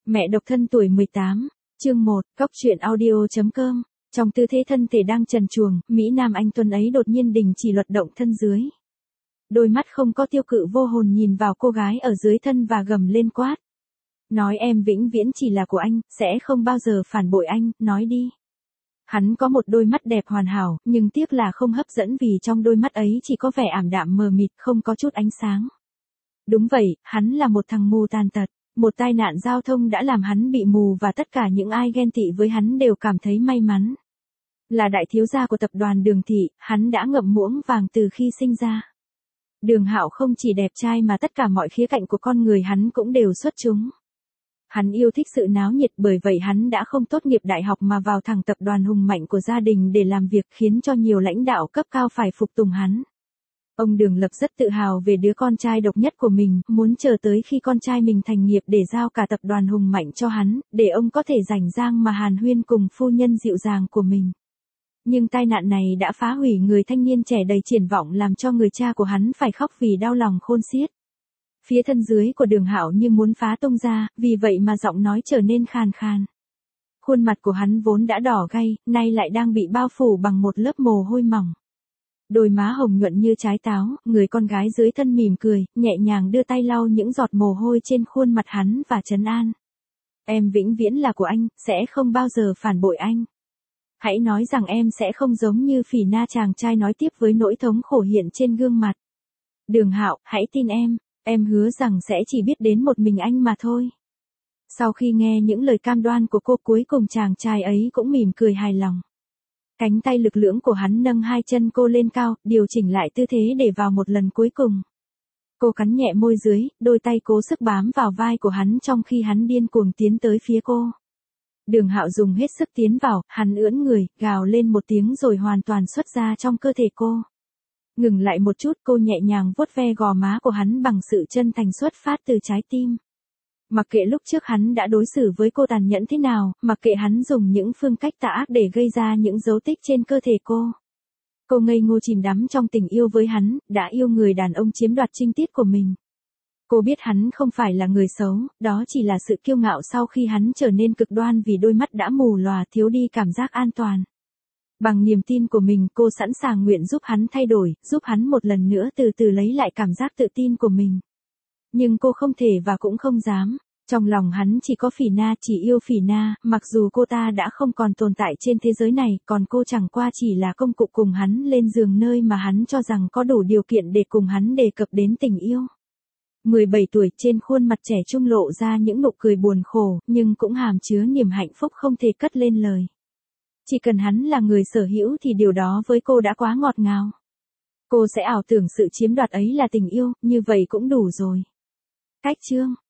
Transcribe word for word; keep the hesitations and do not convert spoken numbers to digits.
Mẹ độc thân tuổi mười tám, chương một, góc truyện audio.com. Trong tư thế thân thể đang trần truồng, Mỹ Nam anh tuấn ấy đột nhiên đình chỉ luật động thân dưới. Đôi mắt không có tiêu cự vô hồn nhìn vào cô gái ở dưới thân và gầm lên quát. Nói em vĩnh viễn chỉ là của anh, sẽ không bao giờ phản bội anh, nói đi. Hắn có một đôi mắt đẹp hoàn hảo, nhưng tiếc là không hấp dẫn vì trong đôi mắt ấy chỉ có vẻ ảm đạm mờ mịt, không có chút ánh sáng. Đúng vậy, hắn là một thằng mù tàn tật. Một tai nạn giao thông đã làm hắn bị mù và tất cả những ai ghen tị với hắn đều cảm thấy may mắn. Là đại thiếu gia của tập đoàn Đường Thị, hắn đã ngậm muỗng vàng từ khi sinh ra. Đường Hạo không chỉ đẹp trai mà tất cả mọi khía cạnh của con người hắn cũng đều xuất chúng. Hắn yêu thích sự náo nhiệt, bởi vậy hắn đã không tốt nghiệp đại học mà vào thẳng tập đoàn hùng mạnh của gia đình để làm việc, khiến cho nhiều lãnh đạo cấp cao phải phục tùng hắn. Ông Đường Lập rất tự hào về đứa con trai độc nhất của mình, muốn chờ tới khi con trai mình thành nghiệp để giao cả tập đoàn hùng mạnh cho hắn, để ông có thể rảnh rang mà hàn huyên cùng phu nhân dịu dàng của mình. Nhưng tai nạn này đã phá hủy người thanh niên trẻ đầy triển vọng, làm cho người cha của hắn phải khóc vì đau lòng khôn xiết. Phía thân dưới của Đường Hạo như muốn phá tung ra, vì vậy mà giọng nói trở nên khàn khàn. Khuôn mặt của hắn vốn đã đỏ gay, nay lại đang bị bao phủ bằng một lớp mồ hôi mỏng. Đôi má hồng nhuận như trái táo, người con gái dưới thân mỉm cười, nhẹ nhàng đưa tay lau những giọt mồ hôi trên khuôn mặt hắn và trấn an. Em vĩnh viễn là của anh, sẽ không bao giờ phản bội anh. Hãy nói rằng em sẽ không giống như Phỉ Na, chàng trai nói tiếp với nỗi thống khổ hiện trên gương mặt. Đường Hạo, hãy tin em, em hứa rằng sẽ chỉ biết đến một mình anh mà thôi. Sau khi nghe những lời cam đoan của cô, cuối cùng chàng trai ấy cũng mỉm cười hài lòng. Cánh tay lực lưỡng của hắn nâng hai chân cô lên cao, điều chỉnh lại tư thế để vào một lần cuối cùng. Cô cắn nhẹ môi dưới, đôi tay cố sức bám vào vai của hắn trong khi hắn điên cuồng tiến tới phía cô. Đường Hạo dùng hết sức tiến vào, hắn ưỡn người, gào lên một tiếng rồi hoàn toàn xuất ra trong cơ thể cô. Ngừng lại một chút, cô nhẹ nhàng vuốt ve gò má của hắn bằng sự chân thành xuất phát từ trái tim. Mặc kệ lúc trước hắn đã đối xử với cô tàn nhẫn thế nào, mặc kệ hắn dùng những phương cách tà ác để gây ra những dấu tích trên cơ thể cô. Cô ngây ngô chìm đắm trong tình yêu với hắn, đã yêu người đàn ông chiếm đoạt trinh tiết của mình. Cô biết hắn không phải là người xấu, đó chỉ là sự kiêu ngạo sau khi hắn trở nên cực đoan vì đôi mắt đã mù lòa, thiếu đi cảm giác an toàn. Bằng niềm tin của mình, cô sẵn sàng nguyện giúp hắn thay đổi, giúp hắn một lần nữa từ từ lấy lại cảm giác tự tin của mình. Nhưng cô không thể và cũng không dám. Trong lòng hắn chỉ có Phỉ Na, chỉ yêu Phỉ Na, mặc dù cô ta đã không còn tồn tại trên thế giới này, còn cô chẳng qua chỉ là công cụ cùng hắn lên giường, nơi mà hắn cho rằng có đủ điều kiện để cùng hắn đề cập đến tình yêu. mười bảy tuổi, trên khuôn mặt trẻ trung lộ ra những nụ cười buồn khổ, nhưng cũng hàm chứa niềm hạnh phúc không thể cất lên lời. Chỉ cần hắn là người sở hữu thì điều đó với cô đã quá ngọt ngào. Cô sẽ ảo tưởng sự chiếm đoạt ấy là tình yêu, như vậy cũng đủ rồi. Cách chương